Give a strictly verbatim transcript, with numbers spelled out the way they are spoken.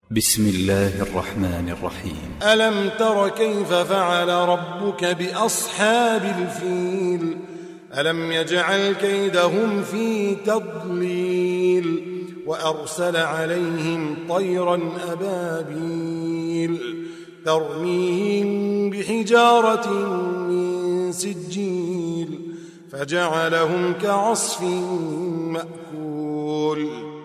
بسم الله الرحمن الرحيم. ألم تر كيف فعل ربك بأصحاب الفيل ألم يجعل كيدهم في تضليل وأرسل عليهم طيرا أبابيل ترميهم بحجارة من سجيل فجعلهم كعصف مأكول.